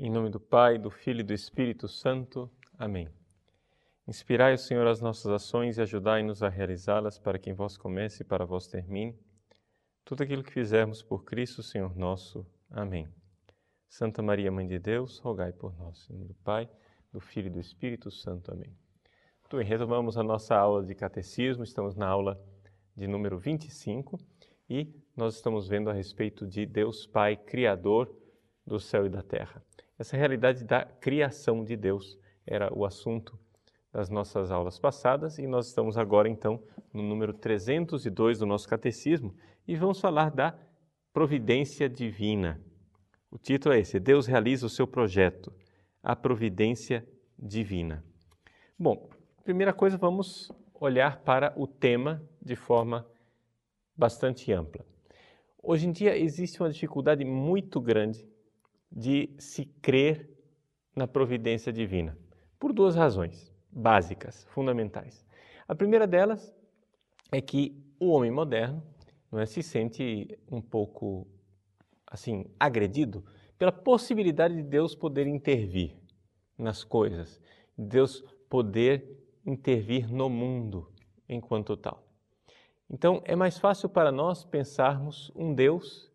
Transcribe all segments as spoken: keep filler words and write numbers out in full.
Em nome do Pai, do Filho e do Espírito Santo. Amém. Inspirai o Senhor as nossas ações e ajudai-nos a realizá-las, para que em vós comece e para vós termine tudo aquilo que fizermos por Cristo, Senhor nosso. Amém. Santa Maria, Mãe de Deus, rogai por nós. Em nome do Pai, do Filho e do Espírito Santo. Amém. Então, retomamos a nossa aula de Catecismo, estamos na aula de número vinte e cinco e nós estamos vendo a respeito de Deus Pai, Criador do céu e da terra. Essa realidade da criação de Deus era o assunto das nossas aulas passadas e nós estamos agora, então, no número trezentos e dois do nosso Catecismo e vamos falar da providência divina. O título é esse: Deus realiza o seu projeto, a providência divina. Bom, primeira coisa, vamos olhar para o tema de forma bastante ampla. Hoje em dia existe uma dificuldade muito grande de se crer na providência divina, por duas razões básicas, fundamentais. A primeira delas é que o homem moderno, não é, se sente um pouco assim agredido pela possibilidade de Deus poder intervir nas coisas, Deus poder intervir no mundo enquanto tal. Então, é mais fácil para nós pensarmos um Deus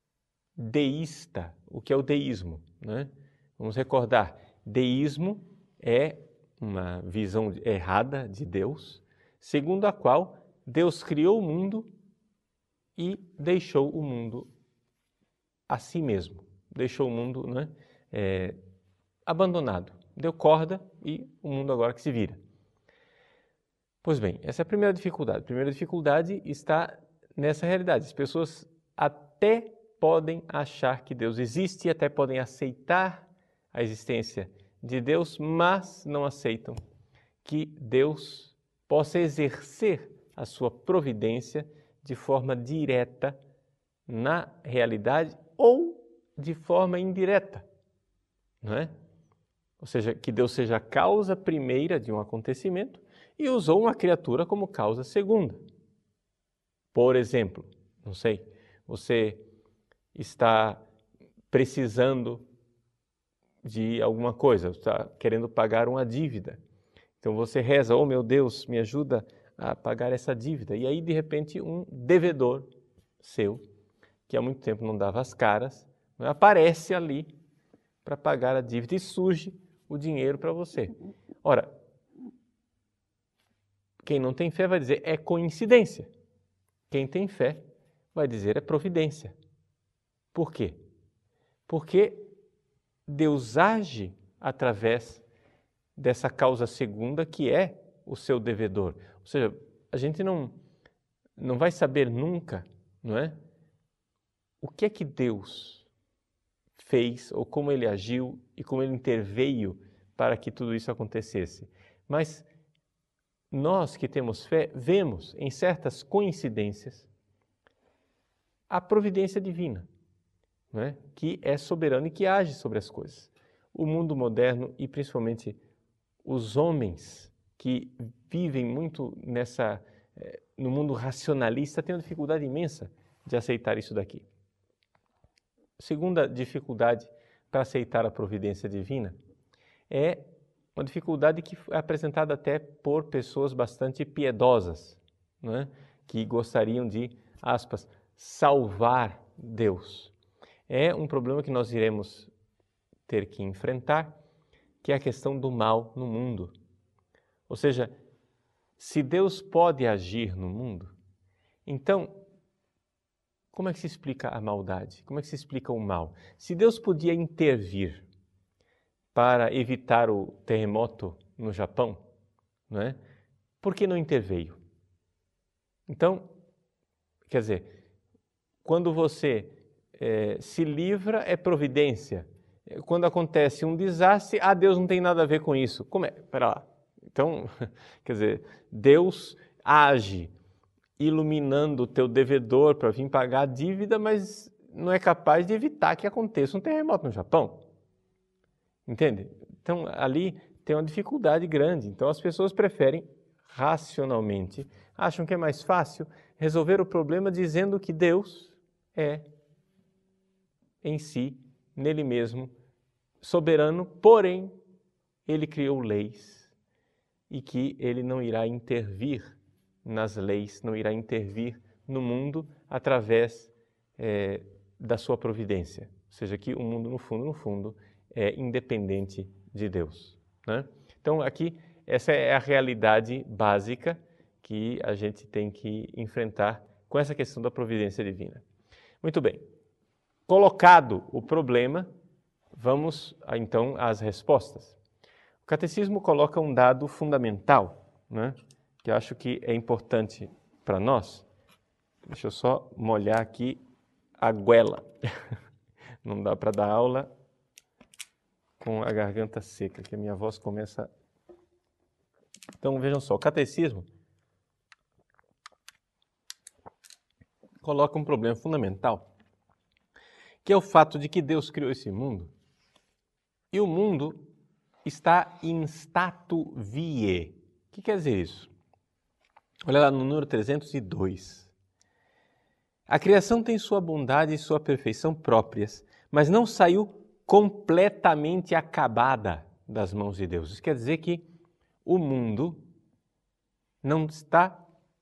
deísta. O que é o deísmo, né? Vamos recordar, deísmo é uma visão errada de Deus, segundo a qual Deus criou o mundo e deixou o mundo a si mesmo, deixou o mundo, né, é, abandonado, deu corda e o mundo agora que se vira. Pois bem, essa é a primeira dificuldade. A primeira dificuldade está nessa realidade. As pessoas até podem achar que Deus existe e até podem aceitar a existência de Deus, mas não aceitam que Deus possa exercer a sua providência de forma direta na realidade ou de forma indireta, não é? Ou seja, que Deus seja a causa primeira de um acontecimento e usou uma criatura como causa segunda. Por exemplo, não sei, você está precisando de alguma coisa, está querendo pagar uma dívida. Então você reza: oh meu Deus, me ajuda a pagar essa dívida. E aí de repente um devedor seu, que há muito tempo não dava as caras, aparece ali para pagar a dívida e surge o dinheiro para você. Ora, quem não tem fé vai dizer é coincidência. Quem tem fé vai dizer é providência. Por quê? Porque Deus age através dessa causa segunda que é o seu devedor. Ou seja, a gente não, não vai saber nunca, não é? O que é que Deus fez ou como Ele agiu e como Ele interveio para que tudo isso acontecesse. Mas nós que temos fé vemos em certas coincidências a providência divina, não é? Que é soberano e que age sobre as coisas. O mundo moderno e principalmente os homens que vivem muito nessa, no mundo racionalista têm uma dificuldade imensa de aceitar isso daqui. Segunda dificuldade para aceitar a providência divina é uma dificuldade que é apresentada até por pessoas bastante piedosas, não é? Que gostariam de, aspas, salvar Deus. É um problema que nós iremos ter que enfrentar, que é a questão do mal no mundo. Ou seja, se Deus pode agir no mundo, então, como é que se explica a maldade? Como é que se explica o mal? Se Deus podia intervir para evitar o terremoto no Japão, não é? Por que não interveio? Então, quer dizer, quando você é, se livra, é providência. Quando acontece um desastre, ah, Deus não tem nada a ver com isso. Como é? Espera lá. Então, quer dizer, Deus age iluminando o teu devedor para vir pagar a dívida, mas não é capaz de evitar que aconteça um terremoto no Japão. Entende? Então, ali tem uma dificuldade grande. Então, as pessoas preferem, racionalmente, acham que é mais fácil resolver o problema dizendo que Deus é, em si, nele mesmo, soberano, porém, ele criou leis e que ele não irá intervir nas leis, não irá intervir no mundo através é, da sua providência. Ou seja, que o mundo, no fundo, no fundo, é independente de Deus, né? Então, aqui, essa é a realidade básica que a gente tem que enfrentar com essa questão da providência divina. Muito bem. Colocado o problema, vamos então às respostas. O Catecismo coloca um dado fundamental, né, que eu acho que é importante para nós. Deixa eu só molhar aqui a goela. Não dá para dar aula com a garganta seca, que a minha voz começa... Então, vejam só, o Catecismo coloca um problema fundamental, que é o fato de que Deus criou esse mundo e o mundo está in statu vie. O que quer dizer isso? Olha lá no número trezentos e dois. A criação tem sua bondade e sua perfeição próprias, mas não saiu completamente acabada das mãos de Deus. Isso quer dizer que o mundo não está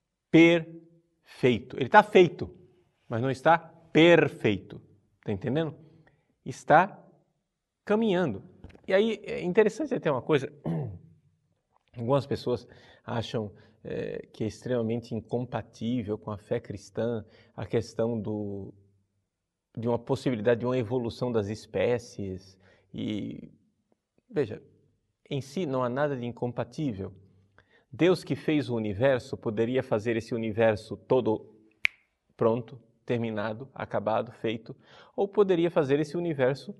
perfeito. Ele está feito, mas não está perfeito. Está entendendo? Está caminhando. E aí é interessante até uma coisa. Algumas pessoas acham é, que é extremamente incompatível com a fé cristã a questão do, de uma possibilidade de uma evolução das espécies. E, veja, em si não há nada de incompatível. Deus que fez o universo poderia fazer esse universo todo pronto, terminado, acabado, feito, ou poderia fazer esse universo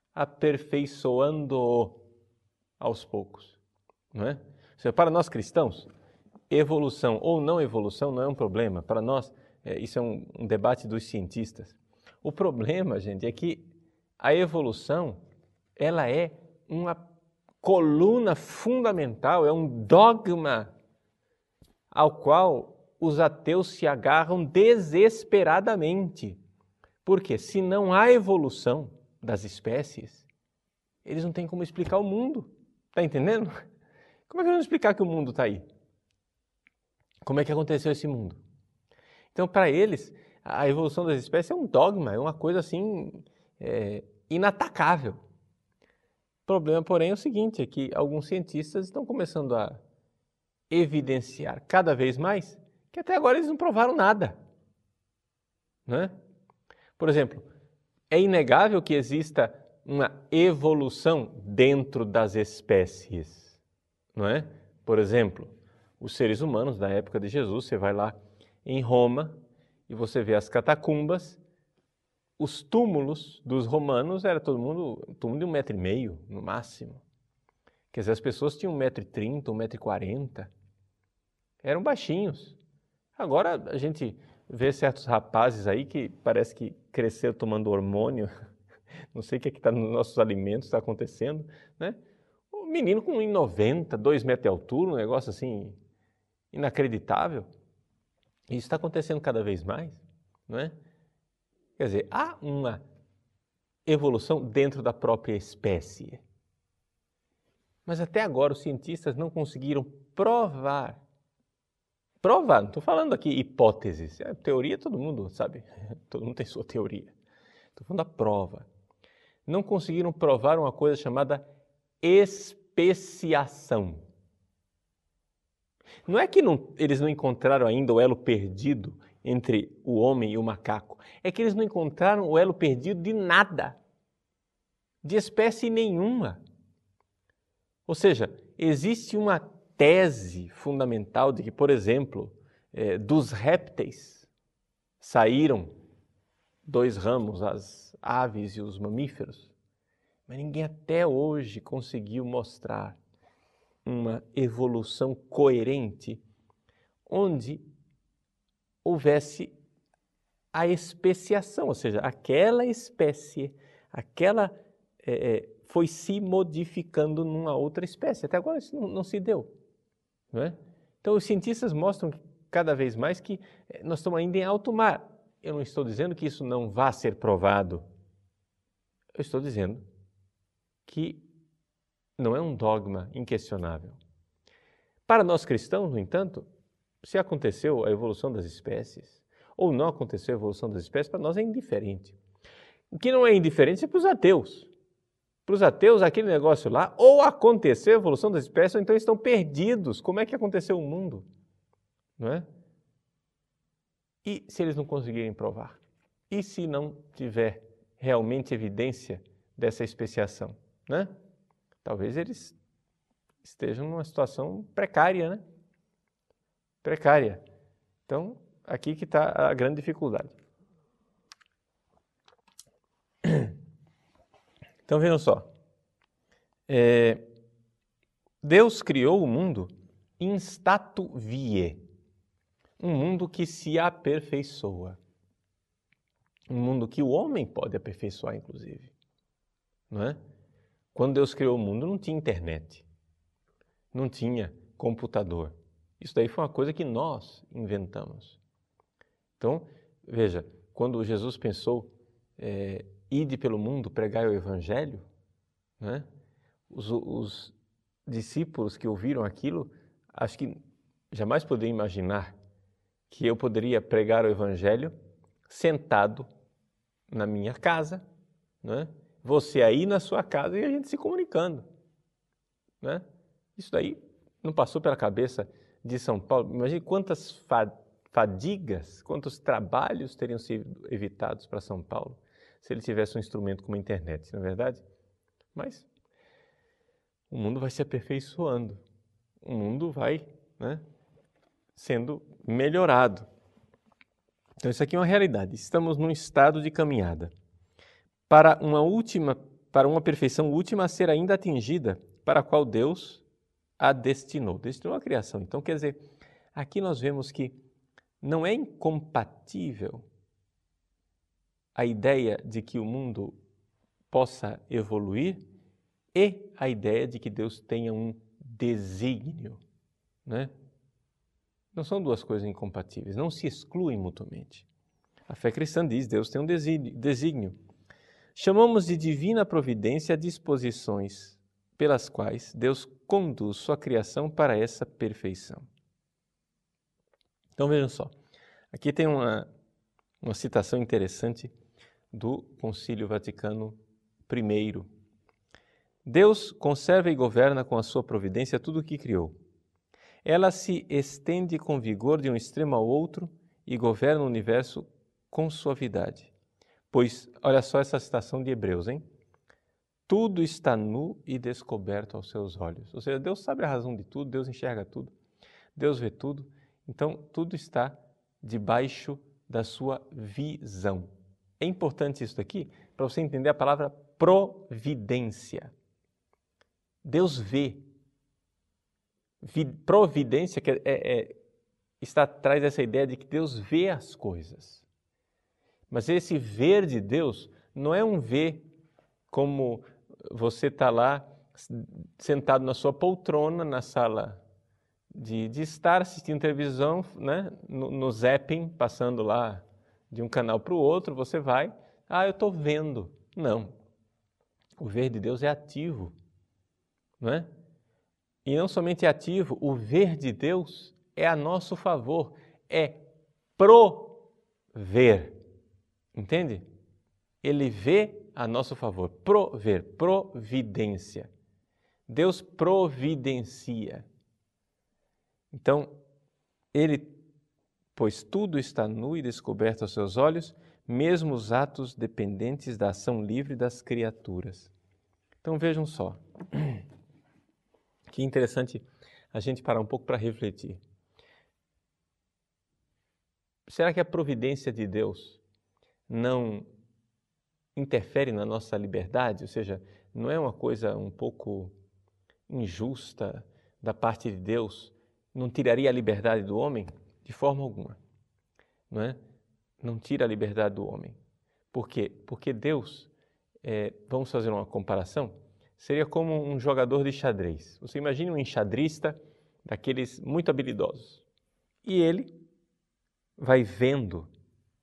aperfeiçoando aos poucos, não é? Ou seja, para nós cristãos, evolução ou não evolução não é um problema. Para nós, é, isso é um, um debate dos cientistas. O problema, gente, é que a evolução, ela é uma coluna fundamental, é um dogma ao qual os ateus se agarram desesperadamente. Porque se não há evolução das espécies, eles não têm como explicar o mundo. Está entendendo? Como é que eles vão explicar que o mundo está aí? Como é que aconteceu esse mundo? Então, para eles, a evolução das espécies é um dogma, é uma coisa assim é, inatacável. O problema, porém, é o seguinte, é que alguns cientistas estão começando a evidenciar cada vez mais que até agora eles não provaram nada, né? Por exemplo, é inegável que exista uma evolução dentro das espécies, não é? Por exemplo, os seres humanos da época de Jesus, você vai lá em Roma e você vê as catacumbas, os túmulos dos romanos era todo mundo, túmulo de um metro e meio, no máximo. Quer dizer, as pessoas tinham um metro e trinta, um metro e quarenta, eram baixinhos. Agora a gente vê certos rapazes aí que parece que cresceram tomando hormônio, não sei o que é que está nos nossos alimentos, está acontecendo, né? Um menino com um metro e noventa, dois metros de altura, um negócio assim inacreditável. Isso está acontecendo cada vez mais, não é? Quer dizer, há uma evolução dentro da própria espécie. Mas até agora os cientistas não conseguiram provar. Provar, não estou falando aqui hipóteses. A teoria todo mundo sabe, todo mundo tem sua teoria. Estou falando da prova. Não conseguiram provar uma coisa chamada especiação. Não é que não, eles não encontraram ainda o elo perdido entre o homem e o macaco. É que eles não encontraram o elo perdido de nada, de espécie nenhuma. Ou seja, existe uma tese fundamental de que, por exemplo, é, dos répteis saíram dois ramos, as aves e os mamíferos, mas ninguém até hoje conseguiu mostrar uma evolução coerente onde houvesse a especiação, ou seja, aquela espécie, aquela é, é, foi se modificando numa outra espécie. Até agora isso não, não se deu, não é? Então os cientistas mostram cada vez mais que nós estamos ainda em alto mar. Eu não estou dizendo que isso não vá ser provado. Eu estou dizendo que não é um dogma inquestionável. Para nós cristãos, no entanto, se aconteceu a evolução das espécies ou não aconteceu a evolução das espécies, para nós é indiferente. O que não é indiferente é para os ateus. Para os ateus, aquele negócio lá, ou aconteceu a evolução das espécies, ou então estão perdidos. Como é que aconteceu o mundo? Não é? E se eles não conseguirem provar? E se não tiver realmente evidência dessa especiação? Né? Talvez eles estejam numa situação precária, né? Precária. Então, aqui que está a grande dificuldade. Então, vejam só. É, Deus criou o mundo in statu viae. Um mundo que se aperfeiçoa. Um mundo que o homem pode aperfeiçoar, inclusive. Não é? Quando Deus criou o mundo, não tinha internet. Não tinha computador. Isso daí foi uma coisa que nós inventamos. Então, veja, quando Jesus pensou, é, ide pelo mundo, pregai o evangelho, né? os, os discípulos que ouviram aquilo, acho que jamais poderiam imaginar que eu poderia pregar o evangelho sentado na minha casa, né? Você aí na sua casa e a gente se comunicando. Né? Isso daí não passou pela cabeça de São Paulo. Imagine quantas fadigas, quantos trabalhos teriam sido evitados para São Paulo se ele tivesse um instrumento como a internet, não é verdade? Mas o mundo vai se aperfeiçoando, o mundo vai, né, sendo melhorado. Então isso aqui é uma realidade. Estamos num estado de caminhada para uma última, para uma perfeição última a ser ainda atingida, para a qual Deus a destinou. Destinou a criação. Então, quer dizer, aqui nós vemos que não é incompatível a ideia de que o mundo possa evoluir e a ideia de que Deus tenha um desígnio, né? Não são duas coisas incompatíveis, não se excluem mutuamente. A fé cristã diz, Deus tem um desígnio. Chamamos de divina providência disposições pelas quais Deus conduz sua criação para essa perfeição. Então vejam só, aqui tem uma, uma citação interessante do Concílio Vaticano I. Deus conserva e governa com a sua providência tudo o que criou. Ela se estende com vigor de um extremo ao outro e governa o universo com suavidade. Pois, olha só essa citação de Hebreus, hein? Tudo está nu e descoberto aos seus olhos. Ou seja, Deus sabe a razão de tudo, Deus enxerga tudo, Deus vê tudo. Então, tudo está debaixo da sua visão. É importante isso daqui para você entender a palavra providência. Deus vê. Providência que é, é, está atrás dessa ideia de que Deus vê as coisas. Mas esse ver de Deus não é um ver como você está lá sentado na sua poltrona, na sala de, de estar assistindo televisão, né? no, no zapping, passando lá de um canal para o outro, você vai, ah, eu estou vendo. Não. O ver de Deus é ativo, não é? E não somente é ativo, o ver de Deus é a nosso favor, é prover. Entende? Ele vê a nosso favor, prover, providência. Deus providencia. Então, ele, pois tudo está nu e descoberto aos seus olhos, mesmo os atos dependentes da ação livre das criaturas. Então vejam só. Que interessante a gente parar um pouco para refletir. Será que a providência de Deus não interfere na nossa liberdade? Ou seja, não é uma coisa um pouco injusta da parte de Deus? Não tiraria a liberdade do homem? De forma alguma. Não é? Não tira a liberdade do homem. Por quê? Porque Deus, é, vamos fazer uma comparação, seria como um jogador de xadrez. Você imagina um enxadrista daqueles muito habilidosos. E ele vai vendo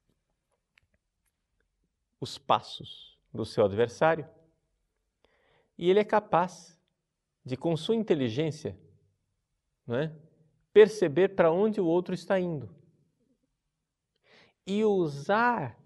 os passos do seu adversário, e ele é capaz de, com sua inteligência, não é, perceber para onde o outro está indo e usar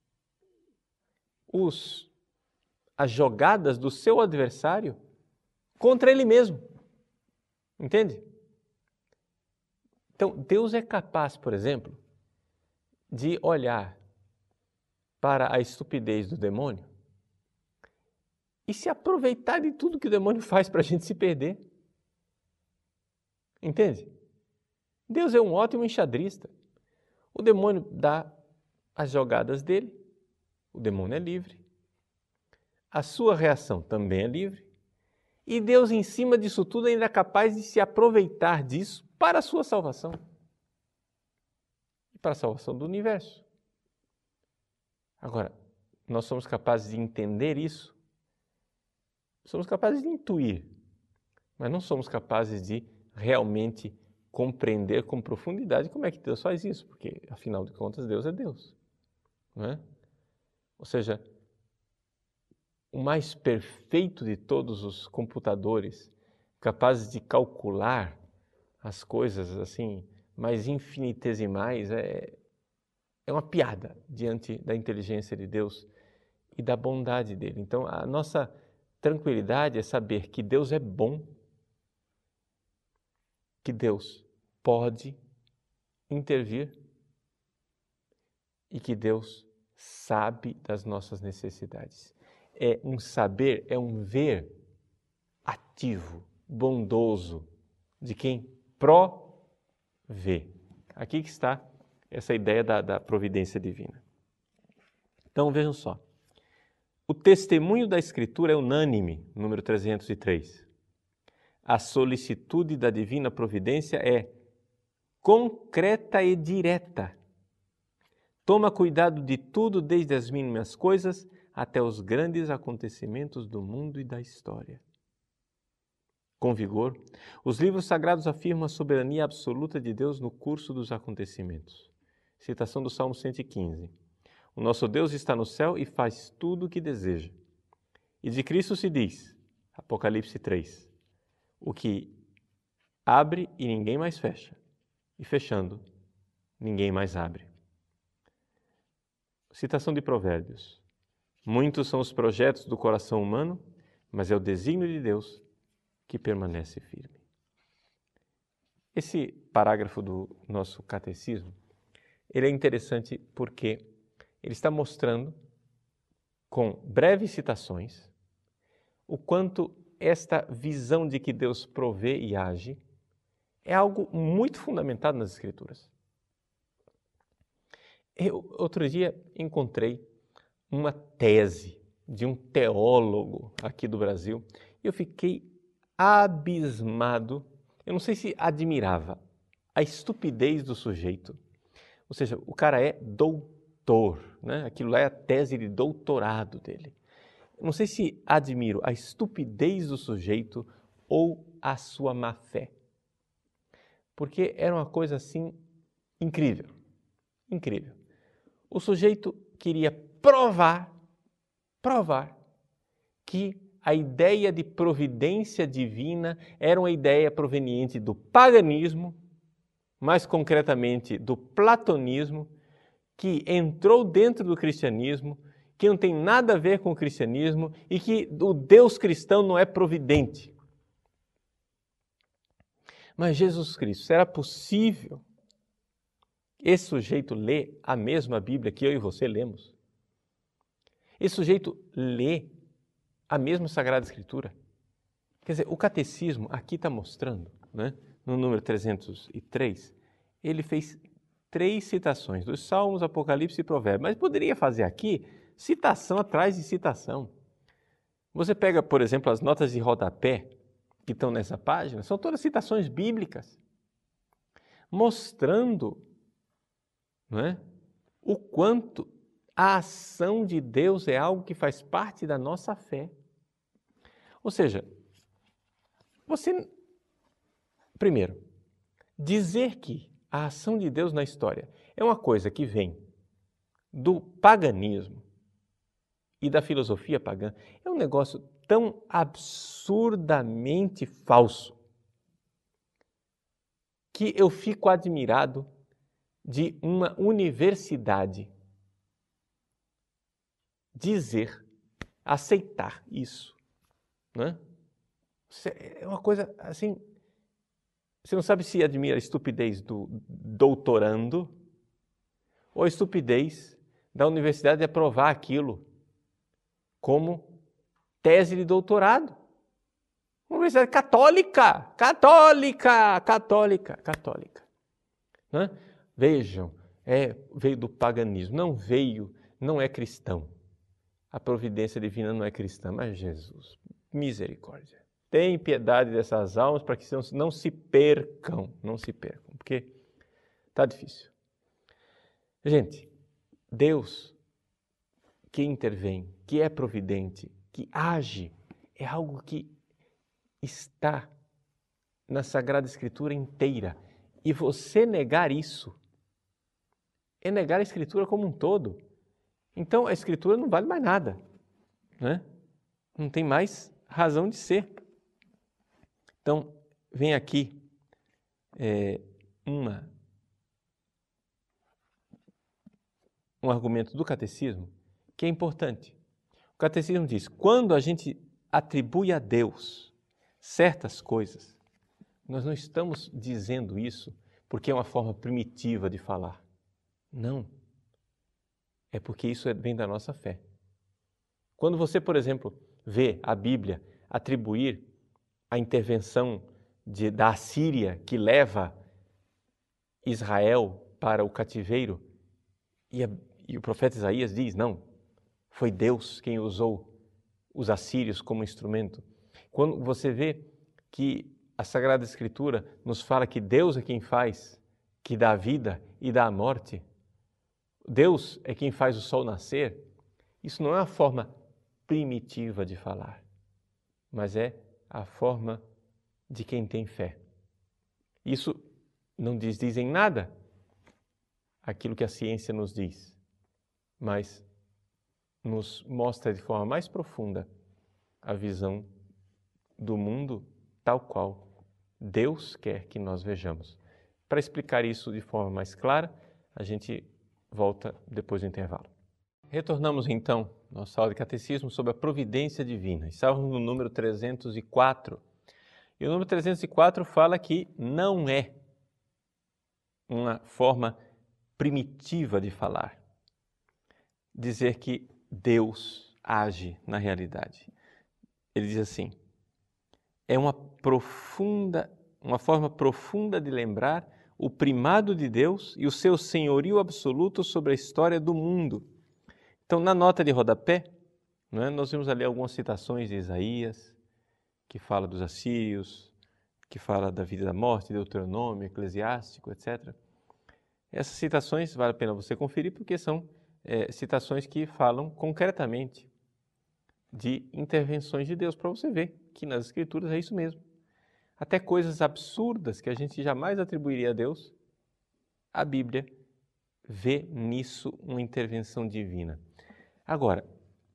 os, as jogadas do seu adversário contra ele mesmo. Entende? Então, Deus é capaz, por exemplo, de olhar para a estupidez do demônio e se aproveitar de tudo que o demônio faz para a gente se perder. Entende? Deus é um ótimo enxadrista. O demônio dá as jogadas dele, o demônio é livre, a sua reação também é livre, e Deus, em cima disso tudo, ainda é capaz de se aproveitar disso para a sua salvação e para a salvação do universo. Agora, nós somos capazes de entender isso, somos capazes de intuir, mas não somos capazes de realmente compreender com profundidade como é que Deus faz isso, porque, afinal de contas, Deus é Deus. Não é? Ou seja, o mais perfeito de todos os computadores, capazes de calcular as coisas assim, mais infinitesimais, é, é uma piada diante da inteligência de Deus e da bondade dele. Então, a nossa tranquilidade é saber que Deus é bom, que Deus pode intervir e que Deus sabe das nossas necessidades. É um saber, é um ver ativo, bondoso, de quem provê. Aqui que está essa ideia da, da providência divina. Então vejam só, o testemunho da Escritura é unânime, número trezentos e três. A solicitude da divina providência é concreta e direta. Toma cuidado de tudo, desde as mínimas coisas até os grandes acontecimentos do mundo e da história. Com vigor, os livros sagrados afirmam a soberania absoluta de Deus no curso dos acontecimentos. Citação do Salmo cento e quinze. O nosso Deus está no céu e faz tudo o que deseja. E de Cristo se diz, Apocalipse três, o que abre e ninguém mais fecha, e fechando, ninguém mais abre. Citação de Provérbios. Muitos são os projetos do coração humano, mas é o desígnio de Deus que permanece firme. Esse parágrafo do nosso catecismo, ele é interessante porque ele está mostrando, com breves citações, o quanto esta visão de que Deus provê e age é algo muito fundamentado nas Escrituras. Eu, outro dia, encontrei uma tese de um teólogo aqui do Brasil e eu fiquei abismado, eu não sei se admirava, a estupidez do sujeito. Ou seja, o cara é doutor, né? Aquilo lá é a tese de doutorado dele. Eu não sei se admiro a estupidez do sujeito ou a sua má fé. Porque era uma coisa assim incrível, incrível. O sujeito queria provar, provar que a ideia de providência divina era uma ideia proveniente do paganismo, mais concretamente do platonismo, que entrou dentro do cristianismo, que não tem nada a ver com o cristianismo e que o Deus cristão não é providente. Mas Jesus Cristo, será possível esse sujeito ler a mesma Bíblia que eu e você lemos? Esse sujeito lê a mesma Sagrada Escritura? Quer dizer, o catecismo aqui está mostrando, né, no número trezentos e três, ele fez três citações dos Salmos, Apocalipse e Provérbios, mas poderia fazer aqui citação atrás de citação. Você pega, por exemplo, as notas de rodapé que estão nessa página, são todas citações bíblicas, mostrando, não é, o quanto a ação de Deus é algo que faz parte da nossa fé. Ou seja, você, primeiro, dizer que a ação de Deus na história é uma coisa que vem do paganismo, e da filosofia pagã. É um negócio tão absurdamente falso que eu fico admirado de uma universidade dizer, aceitar isso, né? É uma coisa assim, você não sabe se admira a estupidez do doutorando ou a estupidez da universidade de aprovar aquilo como tese de doutorado. Uma universidade católica, católica, católica, católica. Né? Vejam, é, veio do paganismo, não veio, não é cristão. A providência divina não é cristã, mas Jesus, misericórdia. Tem piedade dessas almas para que não se percam, não se percam, porque está difícil. Gente, Deus que intervém, que é providente, que age, é algo que está na Sagrada Escritura inteira. E você negar isso é negar a Escritura como um todo. Então a Escritura não vale mais nada, né? Não tem mais razão de ser. Então, vem aqui é, uma, um argumento do catecismo que é importante. O catecismo diz, quando a gente atribui a Deus certas coisas, nós não estamos dizendo isso porque é uma forma primitiva de falar. Não. É porque isso vem da nossa fé. Quando você, por exemplo, vê a Bíblia atribuir a intervenção de, da Assíria que leva Israel para o cativeiro, e, a, e o profeta Isaías diz, não, foi Deus quem usou os assírios como instrumento. Quando você vê que a Sagrada Escritura nos fala que Deus é quem faz, que dá a vida e dá a morte, Deus é quem faz o sol nascer, isso não é a forma primitiva de falar, mas é a forma de quem tem fé. Isso não diz, diz em nada aquilo que a ciência nos diz, mas nos mostra de forma mais profunda a visão do mundo tal qual Deus quer que nós vejamos. Para explicar isso de forma mais clara, a gente volta depois do intervalo. Retornamos então nossa aula de catecismo sobre a providência divina. Estávamos no número trezentos e quatro. E o número trezentos e quatro fala que não é uma forma primitiva de falar. Dizer que Deus age na realidade. Ele diz assim, é uma profunda, uma forma profunda de lembrar o primado de Deus e o seu senhorio absoluto sobre a história do mundo. Então, na nota de rodapé, não é, nós vimos ali algumas citações de Isaías, que fala dos assírios, que fala da vida e da morte, Deuteronômio, Eclesiástico, etcétera. Essas citações vale a pena você conferir porque são é, citações que falam concretamente de intervenções de Deus, para você ver que nas Escrituras é isso mesmo. Até coisas absurdas que a gente jamais atribuiria a Deus, a Bíblia vê nisso uma intervenção divina. Agora,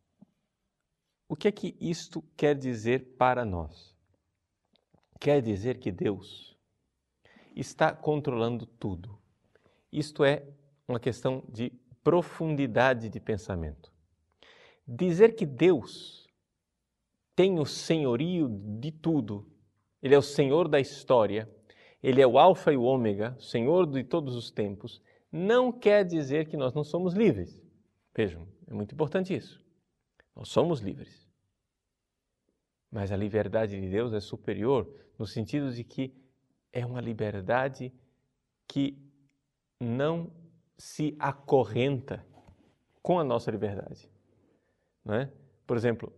o que é que isto quer dizer para nós? Quer dizer que Deus está controlando tudo. Isto é uma questão de profundidade de pensamento. Dizer que Deus tem o senhorio de tudo, Ele é o Senhor da história, Ele é o Alfa e o Ômega, Senhor de todos os tempos, não quer dizer que nós não somos livres. Vejam, é muito importante isso. Nós somos livres. Mas a liberdade de Deus é superior no sentido de que é uma liberdade que não se acorrenta com a nossa liberdade. Não é? Por exemplo,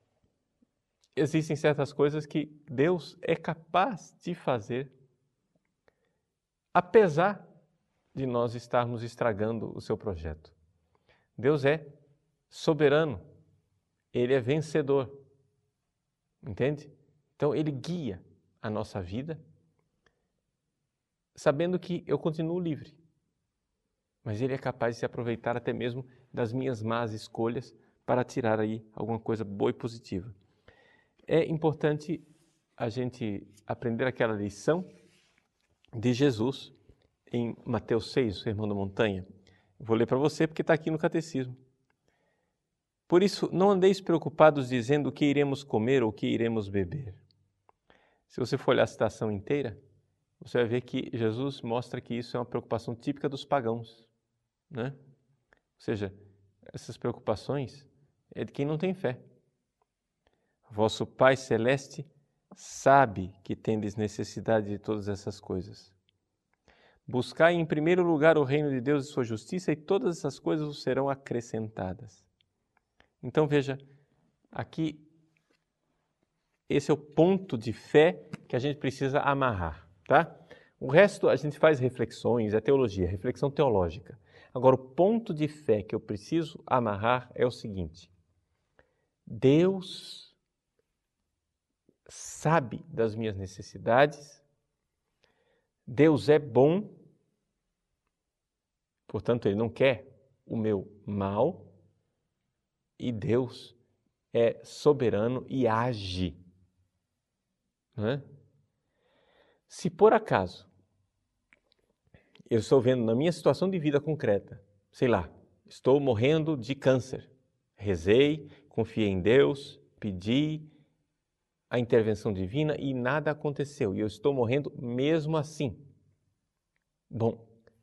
existem certas coisas que Deus é capaz de fazer, apesar de nós estarmos estragando o seu projeto. Deus é soberano, Ele é vencedor, entende? Então Ele guia a nossa vida, sabendo que eu continuo livre, mas Ele é capaz de se aproveitar até mesmo das minhas más escolhas para tirar aí alguma coisa boa e positiva. É importante a gente aprender aquela lição de Jesus em Mateus seis, o Sermão da Montanha. Vou ler para você porque está aqui no Catecismo. Por isso, não andeis preocupados dizendo o que iremos comer ou o que iremos beber. Se você for olhar a citação inteira, você vai ver que Jesus mostra que isso é uma preocupação típica dos pagãos, né? Ou seja, essas preocupações é de quem não tem fé. Vosso Pai Celeste sabe que tendes necessidade de todas essas coisas. Buscai em primeiro lugar o reino de Deus e sua justiça, e todas essas coisas vos serão acrescentadas. Então veja, aqui esse é o ponto de fé que a gente precisa amarrar, tá? O resto a gente faz reflexões, é teologia, reflexão teológica. Agora o ponto de fé que eu preciso amarrar é o seguinte: Deus sabe das minhas necessidades, Deus é bom, portanto Ele não quer o meu mal, e Deus é soberano e age. Não é? Se por acaso eu estou vendo na minha situação de vida concreta, sei lá, estou morrendo de câncer, rezei, confiei em Deus, pedi a intervenção divina e nada aconteceu, e eu estou morrendo mesmo assim. Bom,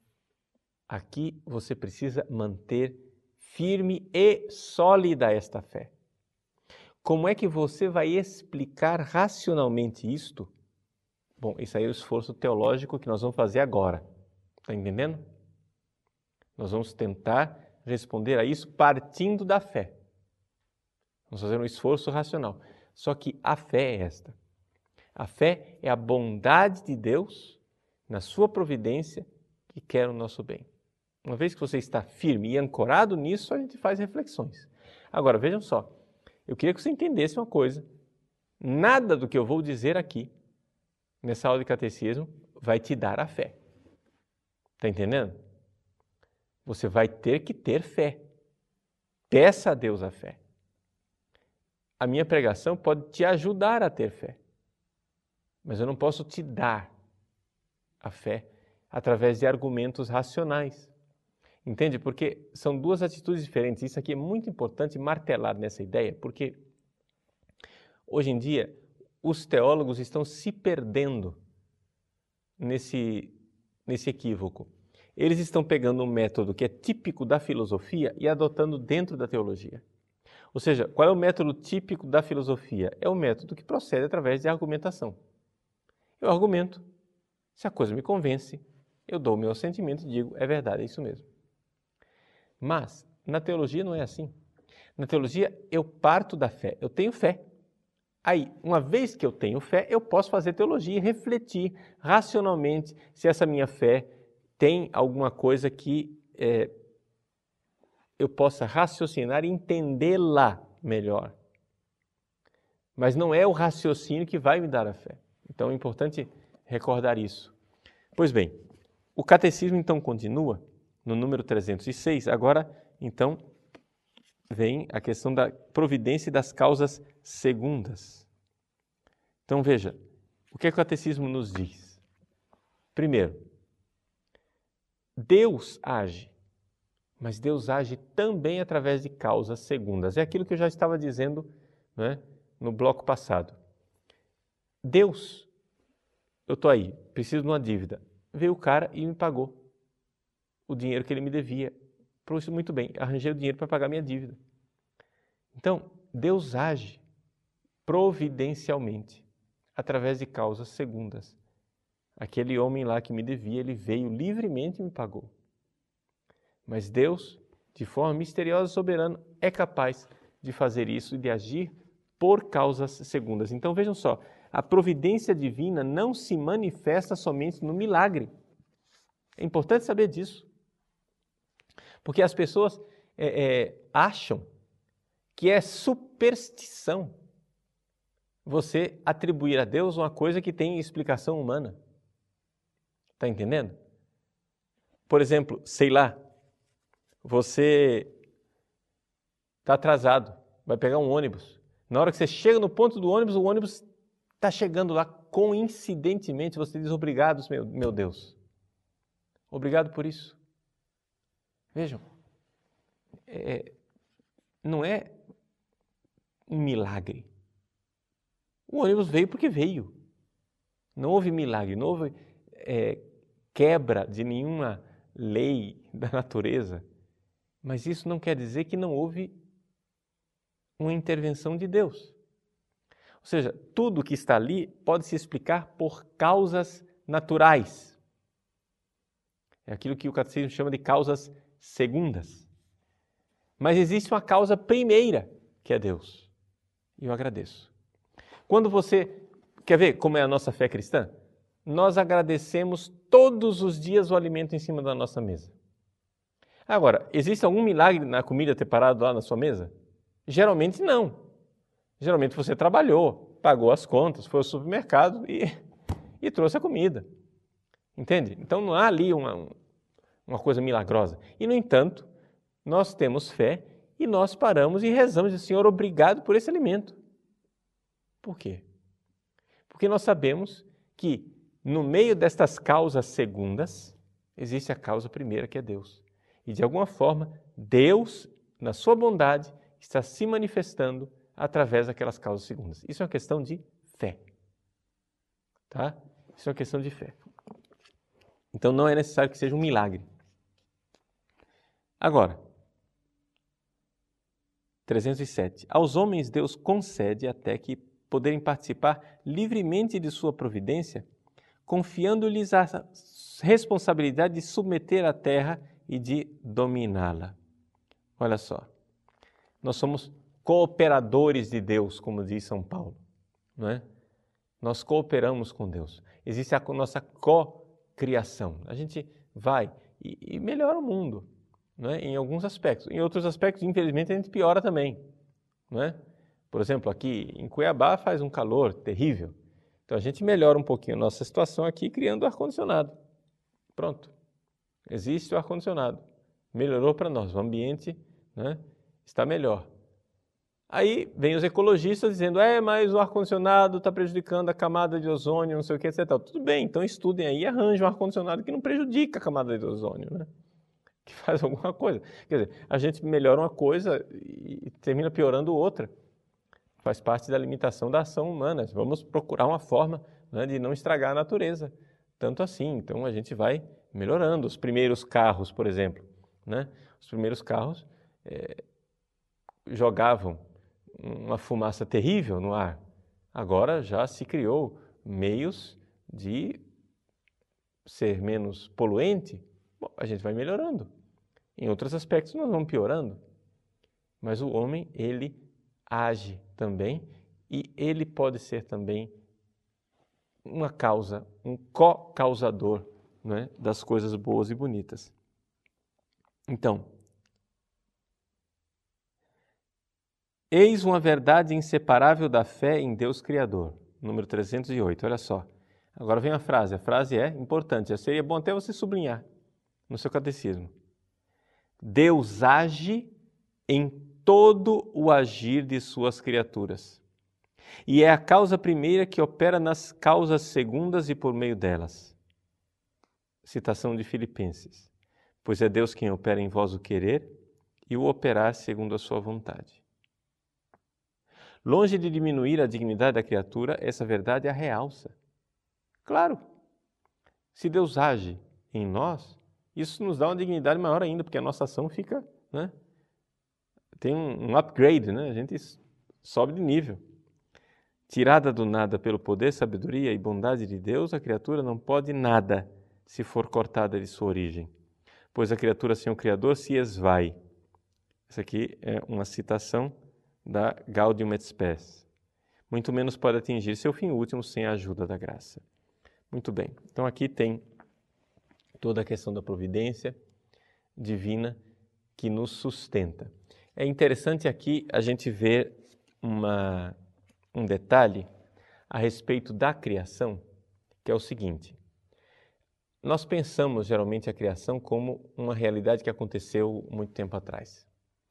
aqui você precisa manter firme e sólida esta fé. Como é que você vai explicar racionalmente isto? Bom, isso aí é o esforço teológico que nós vamos fazer agora. Está entendendo? Nós vamos tentar responder a isso partindo da fé. Vamos fazer um esforço racional. Só que a fé é esta. A fé é a bondade de Deus na sua providência que quer o nosso bem. Uma vez que você está firme e ancorado nisso, a gente faz reflexões. Agora, vejam só. Eu queria que você entendesse uma coisa. Nada do que eu vou dizer aqui, nessa aula de catecismo, vai te dar a fé. Está entendendo? Você vai ter que ter fé. Peça a Deus a fé. A minha pregação pode te ajudar a ter fé, mas eu não posso te dar a fé através de argumentos racionais. Entende? Porque são duas atitudes diferentes. Isso aqui é muito importante martelar nessa ideia, porque hoje em dia os teólogos estão se perdendo nesse, nesse equívoco. Eles estão pegando um método que é típico da filosofia e adotando dentro da teologia. Ou seja, qual é o método típico da filosofia? É o método que procede através de argumentação. Eu argumento, se a coisa me convence, eu dou o meu assentimento e digo, é verdade, é isso mesmo. Mas na teologia não é assim. Na teologia eu parto da fé, eu tenho fé. Aí, uma vez que eu tenho fé, eu posso fazer teologia e refletir racionalmente se essa minha fé tem alguma coisa que é, eu possa raciocinar e entendê-la melhor. Mas não é o raciocínio que vai me dar a fé. Então é importante recordar isso. Pois bem, o catecismo então continua no número trezentos e seis. Agora, então, vem a questão da providência e das causas segundas. Então veja, o que, é que o catecismo nos diz? Primeiro, Deus age. Mas Deus age também através de causas segundas. É aquilo que eu já estava dizendo, né, no bloco passado. Deus, eu estou aí, preciso de uma dívida. Veio o cara e me pagou o dinheiro que ele me devia. Por isso, muito bem, arranjei o dinheiro para pagar minha dívida. Então, Deus age providencialmente, através de causas segundas. Aquele homem lá que me devia, ele veio livremente e me pagou. Mas Deus, de forma misteriosa e soberana, é capaz de fazer isso e de agir por causas segundas. Então vejam só, a providência divina não se manifesta somente no milagre. É importante saber disso. Porque as pessoas é, é, acham que é superstição você atribuir a Deus uma coisa que tem explicação humana. Está entendendo? Por exemplo, sei lá, você está atrasado, vai pegar um ônibus. Na hora que você chega no ponto do ônibus, o ônibus está chegando lá, coincidentemente, você diz obrigado, meu, meu Deus. Obrigado por isso. Vejam, é, não é um milagre. O ônibus veio porque veio. Não houve milagre, não houve é, quebra de nenhuma lei da natureza. Mas isso não quer dizer que não houve uma intervenção de Deus. Ou seja, tudo que está ali pode se explicar por causas naturais. É aquilo que o catecismo chama de causas segundas. Mas existe uma causa primeira, que é Deus. E eu agradeço. Quando você... Quer ver como é a nossa fé cristã? Nós agradecemos todos os dias o alimento em cima da nossa mesa. Agora, existe algum milagre na comida ter parado lá na sua mesa? Geralmente não. Geralmente você trabalhou, pagou as contas, foi ao supermercado e, e trouxe a comida. Entende? Então não há ali uma, uma coisa milagrosa. E, no entanto, nós temos fé e nós paramos e rezamos e Senhor, obrigado por esse alimento. Por quê? Porque nós sabemos que no meio destas causas segundas, existe a causa primeira, que é Deus. E de alguma forma, Deus, na sua bondade, está se manifestando através daquelas causas segundas. Isso é uma questão de fé. Tá? Isso é uma questão de fé. Então não é necessário que seja um milagre. Agora, trezentos e sete. Aos homens Deus concede até que poderem participar livremente de sua providência, confiando-lhes a responsabilidade de submeter a terra e de dominá-la. Olha só, nós somos cooperadores de Deus, como diz São Paulo, não é? Nós cooperamos com Deus. Existe a nossa cocriação. A gente vai e, e melhora o mundo, não é? Em alguns aspectos. Em outros aspectos, infelizmente, a gente piora também, não é? Por exemplo, aqui em Cuiabá faz um calor terrível. Então a gente melhora um pouquinho a nossa situação aqui criando ar-condicionado. Pronto. Existe o ar-condicionado. Melhorou para nós. O ambiente, né, está melhor. Aí vem os ecologistas dizendo, é, mas o ar-condicionado está prejudicando a camada de ozônio, não sei o que, etcétera. Tudo bem, então estudem aí e arranjem um ar-condicionado que não prejudica a camada de ozônio, né? Que faz alguma coisa. Quer dizer, a gente melhora uma coisa e termina piorando outra. Faz parte da limitação da ação humana. Vamos procurar uma forma, né, de não estragar a natureza. Tanto assim, então a gente vai melhorando. Os primeiros carros, por exemplo, né? Os primeiros carros é, jogavam uma fumaça terrível no ar. Agora já se criou meios de ser menos poluente. Bom, a gente vai melhorando. Em outros aspectos nós vamos piorando. Mas o homem, ele age também e ele pode ser também uma causa, um co-causador, né, das coisas boas e bonitas. Então, eis uma verdade inseparável da fé em Deus Criador, número trezentos e oito, olha só. Agora vem a frase, a frase é importante, já seria bom até você sublinhar no seu catecismo. Deus age em todo o agir de suas criaturas. E é a causa primeira que opera nas causas segundas e por meio delas. Citação de Filipenses. Pois é Deus quem opera em vós o querer e o operar segundo a sua vontade. Longe de diminuir a dignidade da criatura, essa verdade a realça. Claro, se Deus age em nós, isso nos dá uma dignidade maior ainda, porque a nossa ação fica, né, tem um, um upgrade, né? A gente sobe de nível. Tirada do nada pelo poder, sabedoria e bondade de Deus, a criatura não pode nada se for cortada de sua origem, pois a criatura sem o Criador se esvai. Essa aqui é uma citação da Gaudium et Spes. Muito menos pode atingir seu fim último sem a ajuda da graça. Muito bem, então aqui tem toda a questão da providência divina que nos sustenta. É interessante aqui a gente ver uma, um detalhe a respeito da criação, que é o seguinte. Nós pensamos geralmente a criação como uma realidade que aconteceu muito tempo atrás.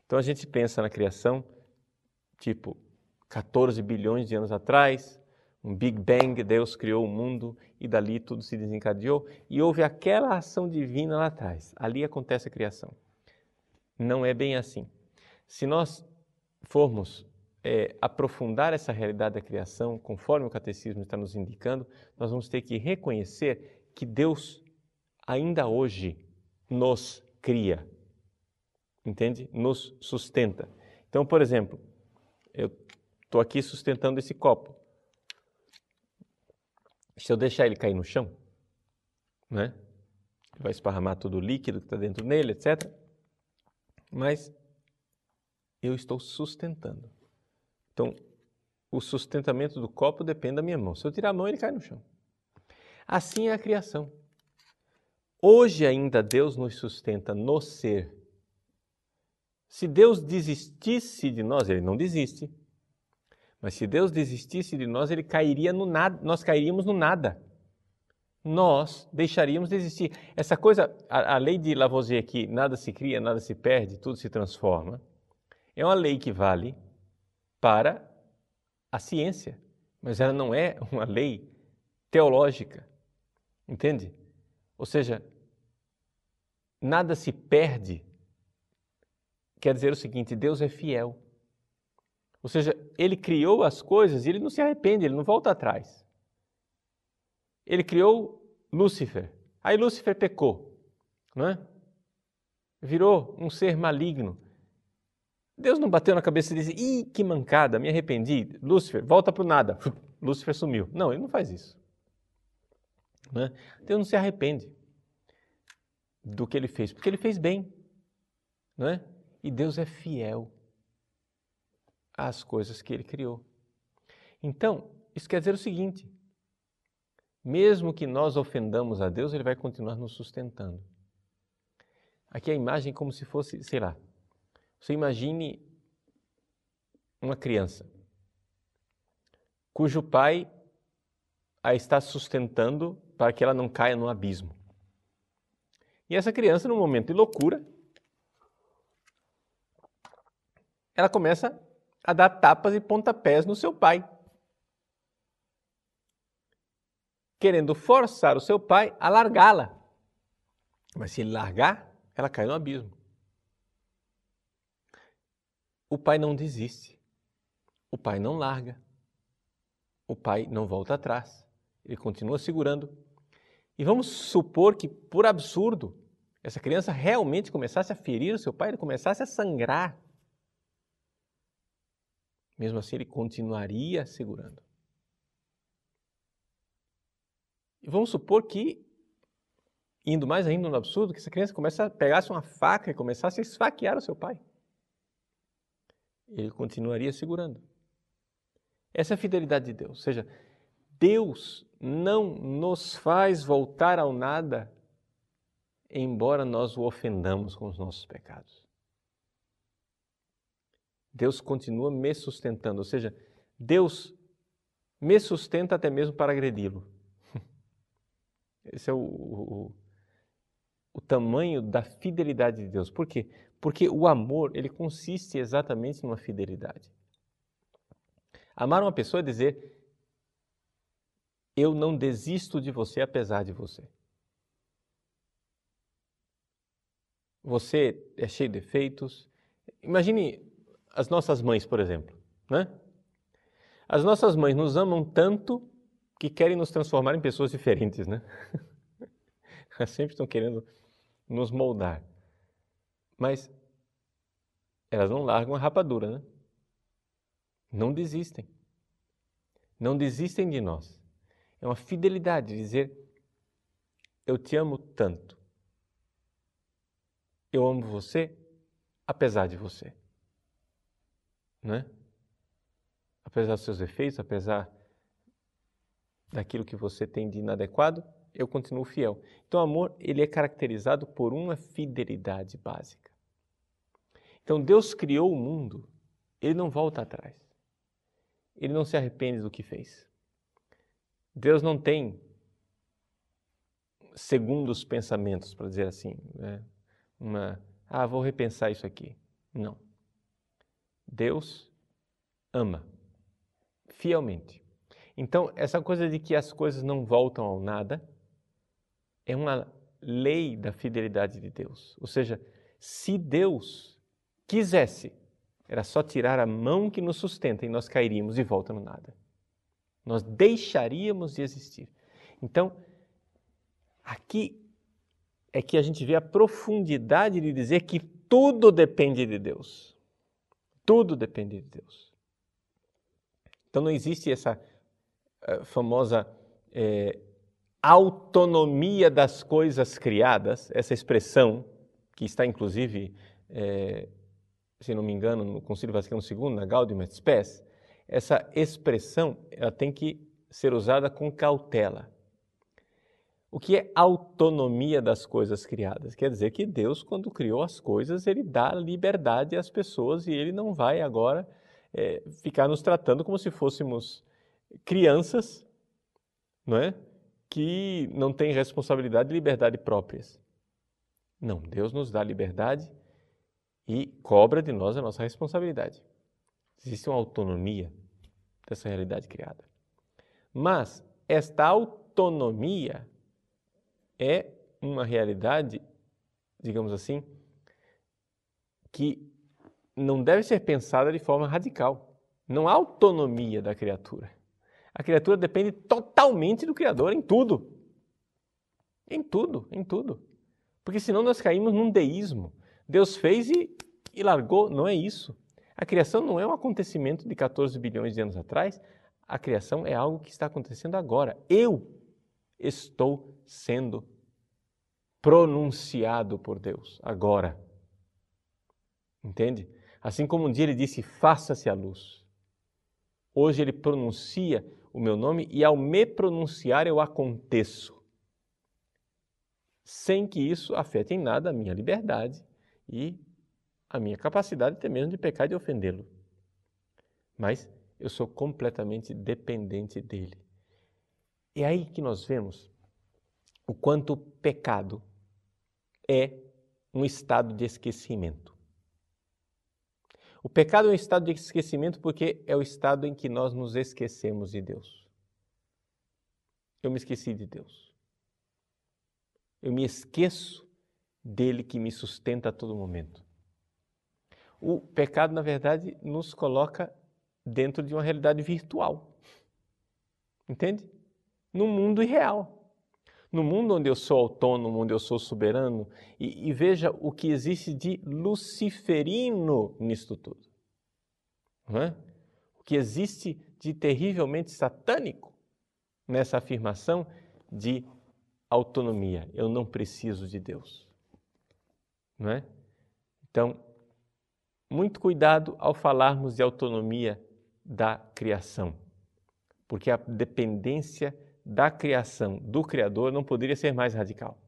Então a gente pensa na criação, tipo, quatorze bilhões de anos atrás, um Big Bang, Deus criou o mundo e dali tudo se desencadeou e houve aquela ação divina lá atrás. Ali acontece a criação. Não é bem assim. Se nós formos é, aprofundar essa realidade da criação, conforme o catecismo está nos indicando, nós vamos ter que reconhecer que Deus ainda hoje nos cria, entende? Nos sustenta. Então, por exemplo, eu estou aqui sustentando esse copo. Se eu deixar ele cair no chão, né? Ele vai esparramar todo o líquido que está dentro dele, etcétera. Mas eu estou sustentando. Então, o sustentamento do copo depende da minha mão. Se eu tirar a mão, ele cai no chão. Assim é a criação. Hoje ainda Deus nos sustenta no ser. Se Deus desistisse de nós, Ele não desiste. Mas se Deus desistisse de nós, Ele cairia no nada, nós cairíamos no nada. Nós deixaríamos de existir. Essa coisa, a, a lei de Lavoisier aqui, nada se cria, nada se perde, tudo se transforma, é uma lei que vale para a ciência, mas ela não é uma lei teológica, entende? Ou seja, nada se perde, quer dizer o seguinte, Deus é fiel. Ou seja, Ele criou as coisas e Ele não se arrepende, Ele não volta atrás. Ele criou Lúcifer, aí Lúcifer pecou, não é? Virou um ser maligno. Deus não bateu na cabeça e disse, ih, que mancada, me arrependi, Lúcifer, volta para o nada. Lúcifer sumiu. Não, Ele não faz isso. Não é? Deus não se arrepende do que Ele fez, porque Ele fez bem, não é? E Deus é fiel às coisas que Ele criou. Então, isso quer dizer o seguinte, mesmo que nós ofendamos a Deus, Ele vai continuar nos sustentando. Aqui a imagem é como se fosse, sei lá, você imagine uma criança cujo pai a está sustentando para que ela não caia no abismo. E essa criança, num momento de loucura, ela começa a dar tapas e pontapés no seu pai, querendo forçar o seu pai a largá-la. Mas se ele largar, ela cai no abismo. O pai não desiste. O pai não larga. O pai não volta atrás. Ele continua segurando. E vamos supor que, por absurdo, essa criança realmente começasse a ferir o seu pai, ele começasse a sangrar. Mesmo assim, ele continuaria segurando. E vamos supor que, indo mais ainda no absurdo, que essa criança começa a pegasse uma faca e começasse a esfaquear o seu pai. Ele continuaria segurando. Essa é a fidelidade de Deus. Ou seja, Deus não nos faz voltar ao nada, embora nós o ofendamos com os nossos pecados. Deus continua me sustentando, ou seja, Deus me sustenta até mesmo para agredi-lo. Esse é o, o, o tamanho da fidelidade de Deus. Por quê? Porque o amor, ele consiste exatamente numa fidelidade. Amar uma pessoa é dizer, eu não desisto de você apesar de você. Você é cheio de defeitos. Imagine as nossas mães, por exemplo, né? As nossas mães nos amam tanto que querem nos transformar em pessoas diferentes, né? Elas sempre estão querendo nos moldar. Mas elas não largam a rapadura, né? Não desistem. Não desistem de nós. É uma fidelidade de dizer, eu te amo tanto. Eu amo você apesar de você. Não é? Apesar dos seus defeitos, apesar daquilo que você tem de inadequado, eu continuo fiel. Então o amor, ele é caracterizado por uma fidelidade básica. Então Deus criou o mundo, ele não volta atrás. Ele não se arrepende do que fez. Deus não tem segundos pensamentos, para dizer assim, né? Uma, ah, vou repensar isso aqui. Não. Deus ama fielmente. Então, essa coisa de que as coisas não voltam ao nada é uma lei da fidelidade de Deus. Ou seja, se Deus quisesse, era só tirar a mão que nos sustenta e nós cairíamos de volta no nada. Nós deixaríamos de existir. Então, aqui é que a gente vê a profundidade de dizer que tudo depende de Deus. Tudo depende de Deus. Então não existe essa uh, famosa eh, autonomia das coisas criadas, essa expressão que está inclusive, eh, se não me engano, no Concílio Vaticano segundo, na Gaudium et Spes. Essa expressão ela tem que ser usada com cautela. O que é autonomia das coisas criadas? Quer dizer que Deus, quando criou as coisas, Ele dá liberdade às pessoas e Ele não vai agora é, ficar nos tratando como se fôssemos crianças, não é? Que não têm responsabilidade e liberdade próprias. Não, Deus nos dá liberdade e cobra de nós a nossa responsabilidade. Existe uma autonomia dessa realidade criada. Mas esta autonomia é uma realidade, digamos assim, que não deve ser pensada de forma radical. Não há autonomia da criatura. A criatura depende totalmente do Criador em tudo. Em tudo, em tudo. Porque senão nós caímos num deísmo. Deus fez e, e largou. Não é isso. A criação não é um acontecimento de quatorze bilhões de anos atrás. A criação é algo que está acontecendo agora. Eu estou sendo pronunciado por Deus agora. Entende? Assim como um dia Ele disse, faça-se a luz. Hoje Ele pronuncia o meu nome e ao me pronunciar eu aconteço. Sem que isso afete em nada a minha liberdade e a minha capacidade até mesmo de pecar e de ofendê-lo. Mas eu sou completamente dependente dele. É aí que nós vemos o quanto o pecado é um estado de esquecimento. O pecado é um estado de esquecimento porque é o estado em que nós nos esquecemos de Deus. Eu me esqueci de Deus. Eu me esqueço dele que me sustenta a todo momento. O pecado, na verdade, nos coloca dentro de uma realidade virtual. Entende? Num mundo irreal. No mundo onde eu sou autônomo, onde eu sou soberano, e, e veja o que existe de luciferino nisto tudo. Não é? O que existe de terrivelmente satânico nessa afirmação de autonomia. Eu não preciso de Deus. Não é? Então, muito cuidado ao falarmos de autonomia da criação, porque a dependência da criação do Criador não poderia ser mais radical.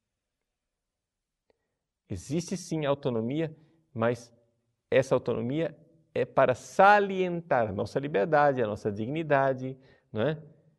Existe sim autonomia, mas essa autonomia é para salientar a nossa liberdade, a nossa dignidade, não é?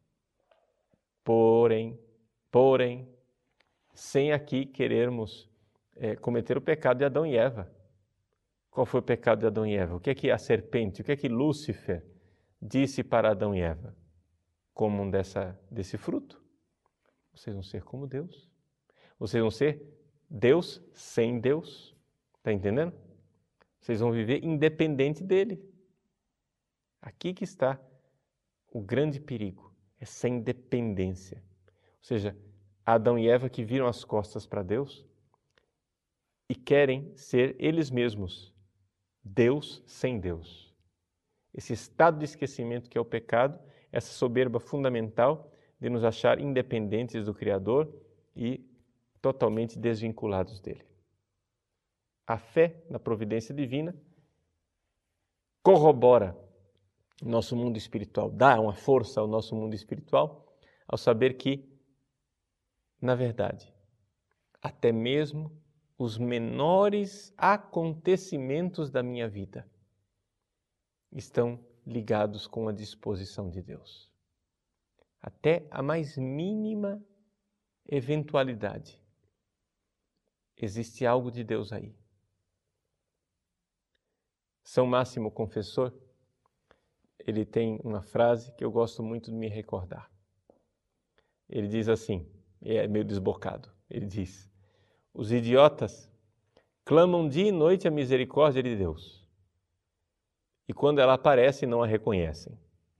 Porém, porém, sem aqui querermos é, cometer o pecado de Adão e Eva. Qual foi o pecado de Adão e Eva? O que é que a serpente, o que é que Lúcifer disse para Adão e Eva? Comam dessa, desse fruto, vocês vão ser como Deus. Vocês vão ser Deus sem Deus. Está entendendo? Vocês vão viver independente dele. Aqui que está o grande perigo, essa independência. Ou seja, Adão e Eva que viram as costas para Deus e querem ser eles mesmos Deus sem Deus. Esse estado de esquecimento que é o pecado, essa soberba fundamental de nos achar independentes do Criador e totalmente desvinculados dele. A fé na providência divina corrobora o nosso mundo espiritual, dá uma força ao nosso mundo espiritual ao saber que, na verdade, até mesmo os menores acontecimentos da minha vida estão ligados com a disposição de Deus. Até a mais mínima eventualidade, existe algo de Deus aí. São Máximo Confessor, ele tem uma frase que eu gosto muito de me recordar. Ele diz assim, é meio desbocado, ele diz: os idiotas clamam dia e noite a misericórdia de Deus, e quando ela aparece não a reconhecem.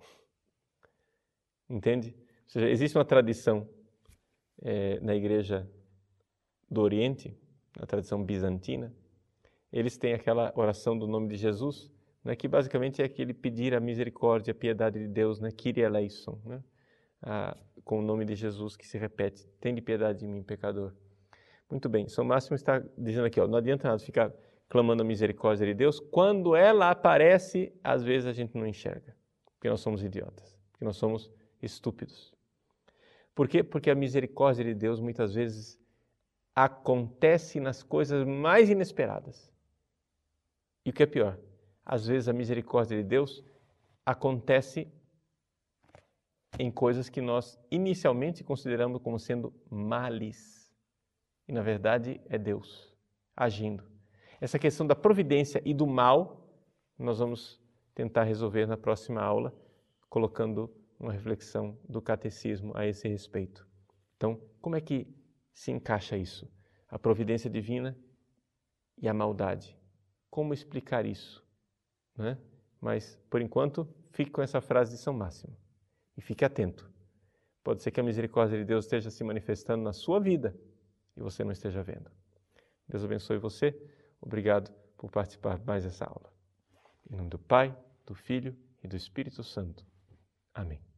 Entende? Ou seja, existe uma tradição é, na Igreja do Oriente, na tradição bizantina, eles têm aquela oração do nome de Jesus, né, que basicamente é aquele pedir a misericórdia, a piedade de Deus, né, Kyrie eleison, né, ah, com o nome de Jesus que se repete: tende piedade de mim, pecador. Muito bem, São Máximo está dizendo aqui, ó, não adianta nada ficar clamando a misericórdia de Deus, quando ela aparece, às vezes a gente não enxerga, porque nós somos idiotas, porque nós somos estúpidos. Por quê? Porque a misericórdia de Deus muitas vezes acontece nas coisas mais inesperadas. E o que é pior, às vezes a misericórdia de Deus acontece em coisas que nós inicialmente consideramos como sendo males. E na verdade é Deus agindo. Essa questão da providência e do mal, nós vamos tentar resolver na próxima aula, colocando uma reflexão do catecismo a esse respeito. Então, como é que se encaixa isso? A providência divina e a maldade. Como explicar isso? Né? Mas, por enquanto, fique com essa frase de São Máximo. E fique atento. Pode ser que a misericórdia de Deus esteja se manifestando na sua vida e você não esteja vendo. Deus abençoe você. Obrigado por participar mais dessa aula. Em nome do Pai, do Filho e do Espírito Santo. Amém.